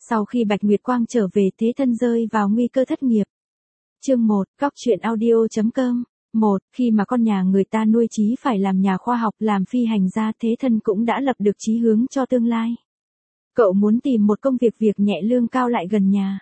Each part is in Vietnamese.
Sau khi Bạch Nguyệt Quang trở về, Thế Thân rơi vào nguy cơ thất nghiệp. Chương 1, Góc truyện audio.com. 1. Khi mà con nhà người ta nuôi chí phải làm nhà khoa học, làm phi hành gia, Thế Thân cũng đã lập được chí hướng cho tương lai. Cậu muốn tìm một công việc nhẹ lương cao lại gần nhà.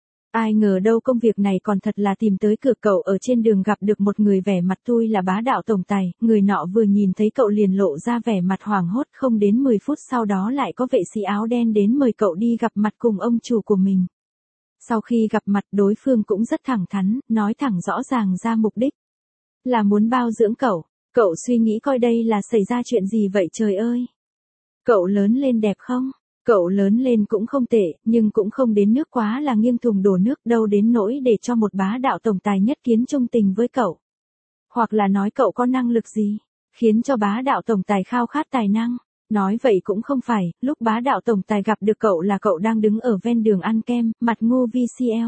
Ai ngờ đâu công việc này còn thật là tìm tới cửa. Cậu ở trên đường gặp được một người vẻ mặt tui là bá đạo tổng tài, người nọ vừa nhìn thấy cậu liền lộ ra vẻ mặt hoảng hốt, không đến 10 phút sau đó lại có vệ sĩ áo đen đến mời cậu đi gặp mặt cùng ông chủ của mình. Sau khi gặp mặt, đối phương cũng rất thẳng thắn, nói thẳng rõ ràng ra mục đích. Là muốn bao dưỡng cậu. Cậu suy nghĩ coi đây là xảy ra chuyện gì vậy trời ơi. Cậu lớn lên đẹp không? Cậu lớn lên cũng không tệ, nhưng cũng không đến nước quá là nghiêng thùng đổ nước, đâu đến nỗi để cho một bá đạo tổng tài nhất kiến trung tình với cậu. Hoặc là nói cậu có năng lực gì, khiến cho bá đạo tổng tài khao khát tài năng. Nói vậy cũng không phải, lúc bá đạo tổng tài gặp được cậu là cậu đang đứng ở ven đường ăn kem, mặt ngu VCL.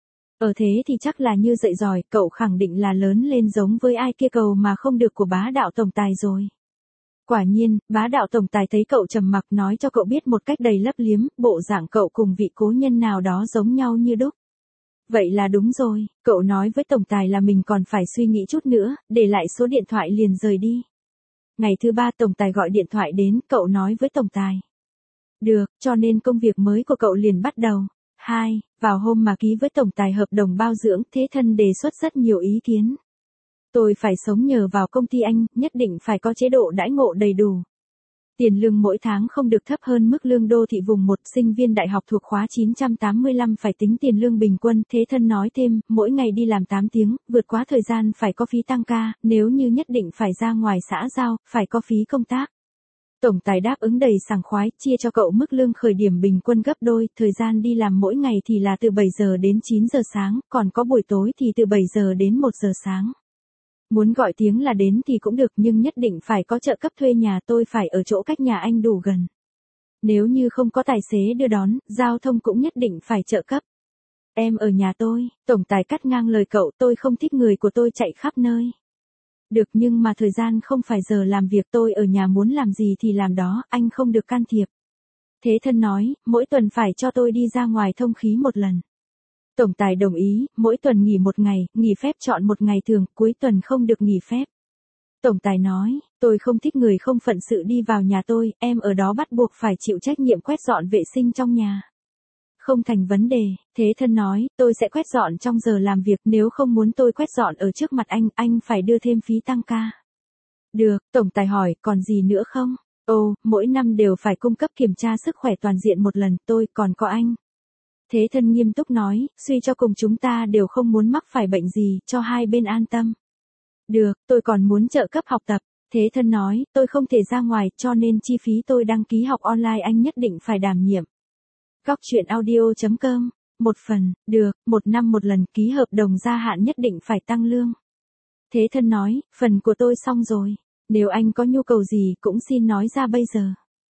Ở thế thì chắc là như dậy giỏi, cậu khẳng định là lớn lên giống với ai kia cầu mà không được của bá đạo tổng tài rồi. Quả nhiên, bá đạo tổng tài thấy cậu trầm mặc nói cho cậu biết một cách đầy lấp liếm, bộ dạng cậu cùng vị cố nhân nào đó giống nhau như đúc. Vậy là đúng rồi, cậu nói với tổng tài là mình còn phải suy nghĩ chút nữa, để lại số điện thoại liền rời đi. Ngày thứ 3 tổng tài gọi điện thoại đến, cậu nói với tổng tài. Được, cho nên công việc mới của cậu liền bắt đầu. 2. Vào hôm mà ký với tổng tài hợp đồng bao dưỡng, Thế Thân đề xuất rất nhiều ý kiến. Tôi phải sống nhờ vào công ty anh, nhất định phải có chế độ đãi ngộ đầy đủ. Tiền lương mỗi tháng không được thấp hơn mức lương đô thị vùng 1, sinh viên đại học thuộc khóa 985 phải tính tiền lương bình quân. Thế Thân nói thêm, mỗi ngày đi làm 8 tiếng, vượt quá thời gian phải có phí tăng ca, nếu như nhất định phải ra ngoài xã giao, phải có phí công tác. Tổng tài đáp ứng đầy sảng khoái, chia cho cậu mức lương khởi điểm bình quân gấp đôi, thời gian đi làm mỗi ngày thì là từ 7 giờ đến 9 giờ sáng, còn có buổi tối thì từ 7 giờ đến 1 giờ sáng. Muốn gọi tiếng là đến thì cũng được, nhưng nhất định phải có trợ cấp thuê nhà, tôi phải ở chỗ cách nhà anh đủ gần. Nếu như không có tài xế đưa đón, giao thông cũng nhất định phải trợ cấp. Em ở nhà tôi, tổng tài cắt ngang lời cậu, tôi không thích người của tôi chạy khắp nơi. Được, nhưng mà thời gian không phải giờ làm việc, tôi ở nhà muốn làm gì thì làm đó, anh không được can thiệp. Thế Thân nói, mỗi tuần phải cho tôi đi ra ngoài thông khí một lần. Tổng tài đồng ý, mỗi tuần nghỉ một ngày, nghỉ phép chọn một ngày thường, cuối tuần không được nghỉ phép. Tổng tài nói, tôi không thích người không phận sự đi vào nhà tôi, em ở đó bắt buộc phải chịu trách nhiệm quét dọn vệ sinh trong nhà. Không thành vấn đề, Thế Thân nói, tôi sẽ quét dọn trong giờ làm việc, nếu không muốn tôi quét dọn ở trước mặt anh phải đưa thêm phí tăng ca. Được, tổng tài hỏi, còn gì nữa không? Ồ, mỗi năm đều phải cung cấp kiểm tra sức khỏe toàn diện một lần, tôi còn có anh. Thế Thân nghiêm túc nói, suy cho cùng chúng ta đều không muốn mắc phải bệnh gì, cho hai bên an tâm. Được, tôi còn muốn trợ cấp học tập. Thế Thân nói, tôi không thể ra ngoài, cho nên chi phí tôi đăng ký học online anh nhất định phải đảm nhiệm. Góc truyện audio.com. Một phần, được, 1 năm một lần, ký hợp đồng gia hạn nhất định phải tăng lương. Thế Thân nói, phần của tôi xong rồi. Nếu anh có nhu cầu gì cũng xin nói ra bây giờ.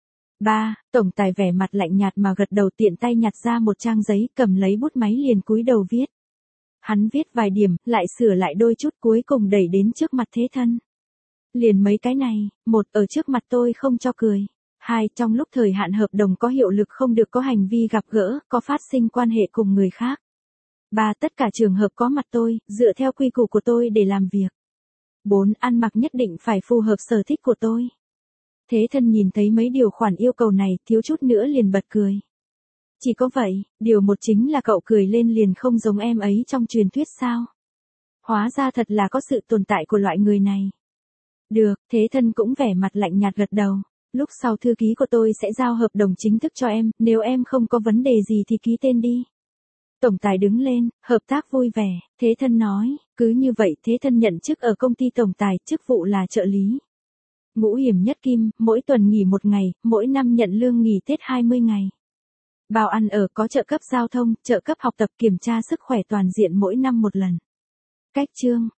3. Tổng tài vẻ mặt lạnh nhạt mà gật đầu, tiện tay nhặt ra một trang giấy, cầm lấy bút máy liền cúi đầu viết. Hắn viết vài điểm, lại sửa lại đôi chút, cuối cùng đẩy đến trước mặt Thế Thân. Liền mấy cái này, 1. Ở trước mặt tôi không cho cười. 2. Trong lúc thời hạn hợp đồng có hiệu lực không được có hành vi gặp gỡ, có phát sinh quan hệ cùng người khác. 3. Tất cả trường hợp có mặt tôi, dựa theo quy củ của tôi để làm việc. 4. Ăn mặc nhất định phải phù hợp sở thích của tôi. Thế Thân nhìn thấy mấy điều khoản yêu cầu này, thiếu chút nữa liền bật cười. Chỉ có vậy, điều một chính là cậu cười lên liền không giống em ấy trong truyền thuyết sao. Hóa ra thật là có sự tồn tại của loại người này. Được, Thế Thân cũng vẻ mặt lạnh nhạt gật đầu. Lúc sau thư ký của tôi sẽ giao hợp đồng chính thức cho em, nếu em không có vấn đề gì thì ký tên đi. Tổng tài đứng lên, hợp tác vui vẻ, Thế Thân nói, cứ như vậy. Thế Thân nhận chức ở công ty tổng tài, chức vụ là trợ lý. Ngũ hiểm nhất kim, mỗi tuần nghỉ 1 ngày, mỗi năm nhận lương nghỉ Tết 20 ngày. Bao ăn ở, có trợ cấp giao thông, trợ cấp học tập, kiểm tra sức khỏe toàn diện mỗi năm một lần. Cách chương